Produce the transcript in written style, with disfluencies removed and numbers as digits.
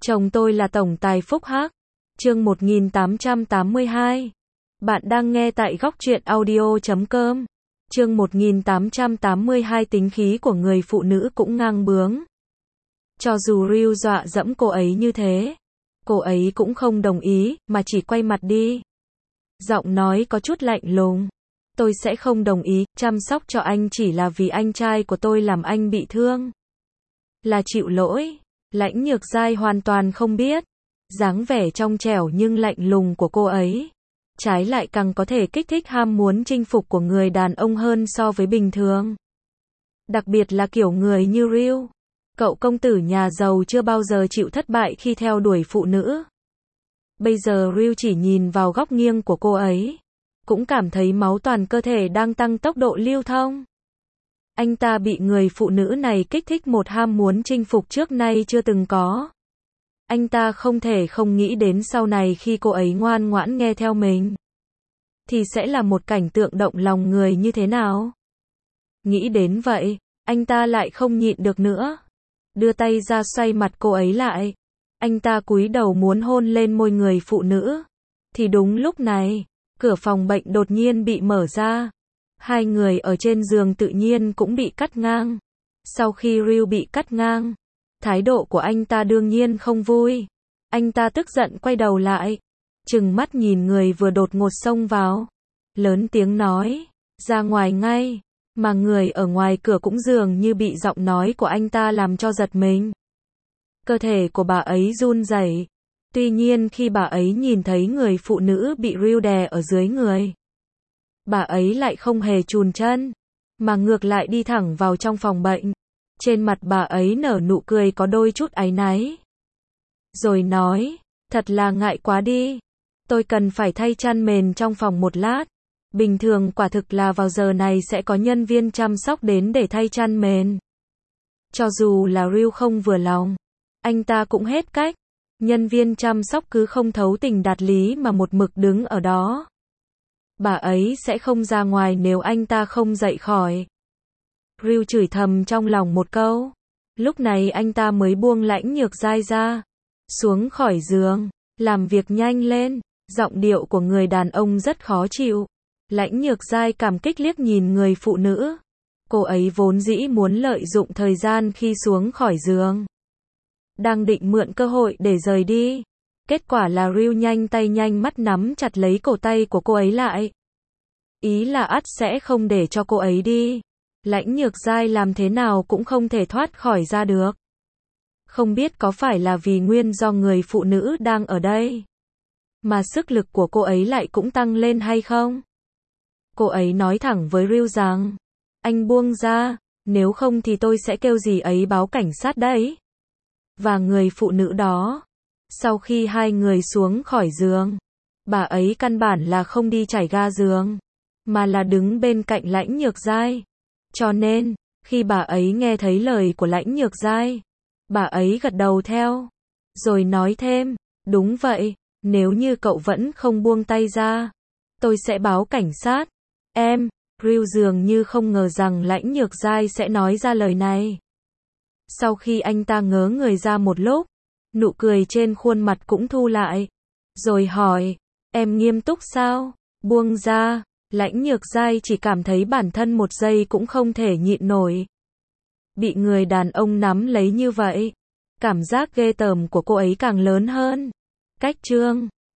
Chồng tôi là tổng tài Phúc Hắc. Chương 1882. Bạn đang nghe tại góc truyện audio.com. Chương 1882 tính khí của người phụ nữ cũng ngang bướng. Cho dù Ryu dọa dẫm cô ấy như thế, cô ấy cũng không đồng ý, mà chỉ quay mặt đi. Giọng nói có chút lạnh lùng. Tôi sẽ không đồng ý, chăm sóc cho anh chỉ là vì anh trai của tôi làm anh bị thương. Là chịu lỗi. Lãnh Nhược Giai hoàn toàn không biết. Dáng vẻ trong trẻo nhưng lạnh lùng của cô ấy, trái lại càng có thể kích thích ham muốn chinh phục của người đàn ông hơn so với bình thường. Đặc biệt là kiểu người như Ryu. Cậu công tử nhà giàu chưa bao giờ chịu thất bại khi theo đuổi phụ nữ. Bây giờ Ryu chỉ nhìn vào góc nghiêng của cô ấy, cũng cảm thấy máu toàn cơ thể đang tăng tốc độ lưu thông. Anh ta bị người phụ nữ này kích thích một ham muốn chinh phục trước nay chưa từng có. Anh ta không thể không nghĩ đến sau này khi cô ấy ngoan ngoãn nghe theo mình, thì sẽ là một cảnh tượng động lòng người như thế nào. Nghĩ đến vậy, anh ta lại không nhịn được nữa. Đưa tay ra xoay mặt cô ấy lại. Anh ta cúi đầu muốn hôn lên môi người phụ nữ. Thì đúng lúc này, cửa phòng bệnh đột nhiên bị mở ra. Hai người ở trên giường tự nhiên cũng bị cắt ngang. Sau khi Ryu bị cắt ngang, thái độ của anh ta đương nhiên không vui. Anh ta tức giận quay đầu lại, trừng mắt nhìn người vừa đột ngột xông vào. Lớn tiếng nói, ra ngoài ngay. Mà người ở ngoài cửa cũng dường như bị giọng nói của anh ta làm cho giật mình. Cơ thể của bà ấy run rẩy. Tuy nhiên khi bà ấy nhìn thấy người phụ nữ bị Ryu đè ở dưới người, bà ấy lại không hề chùn chân, mà ngược lại đi thẳng vào trong phòng bệnh. Trên mặt bà ấy nở nụ cười có đôi chút áy náy. Rồi nói, thật là ngại quá đi. Tôi cần phải thay chăn mền trong phòng một lát. Bình thường quả thực là vào giờ này sẽ có nhân viên chăm sóc đến để thay chăn mền. Cho dù là Ryu không vừa lòng, anh ta cũng hết cách. Nhân viên chăm sóc cứ không thấu tình đạt lý mà một mực đứng ở đó. Bà ấy sẽ không ra ngoài nếu anh ta không dậy khỏi. Ryu chửi thầm trong lòng một câu. Lúc này anh ta mới buông Lãnh Nhược Giai ra. Xuống khỏi giường. Làm việc nhanh lên. Giọng điệu của người đàn ông rất khó chịu. Lãnh Nhược Giai cảm kích liếc nhìn người phụ nữ. Cô ấy vốn dĩ muốn lợi dụng thời gian khi xuống khỏi giường, đang định mượn cơ hội để rời đi. Kết quả là Ryu nhanh tay nhanh mắt nắm chặt lấy cổ tay của cô ấy lại. Ý là ắt sẽ không để cho cô ấy đi. Lãnh Nhược Giai làm thế nào cũng không thể thoát khỏi ra được. Không biết có phải là vì nguyên do người phụ nữ đang ở đây, mà sức lực của cô ấy lại cũng tăng lên hay không? Cô ấy nói thẳng với Ryu rằng, anh buông ra, nếu không thì tôi sẽ kêu dì ấy báo cảnh sát đấy. Và người phụ nữ đó, sau khi hai người xuống khỏi giường, bà ấy căn bản là không đi chải ga giường, mà là đứng bên cạnh Lãnh Nhược Giai. Cho nên, khi bà ấy nghe thấy lời của Lãnh Nhược Giai, bà ấy gật đầu theo, rồi nói thêm, đúng vậy, nếu như cậu vẫn không buông tay ra, tôi sẽ báo cảnh sát. Em, Ryu dường như không ngờ rằng Lãnh Nhược Giai sẽ nói ra lời này. Sau khi anh ta ngớ người ra một lúc, nụ cười trên khuôn mặt cũng thu lại, rồi hỏi, em nghiêm túc sao? Buông ra. Lãnh Nhược Giai chỉ cảm thấy bản thân một giây cũng không thể nhịn nổi. Bị người đàn ông nắm lấy như vậy, cảm giác ghê tởm của cô ấy càng lớn hơn. Cách chương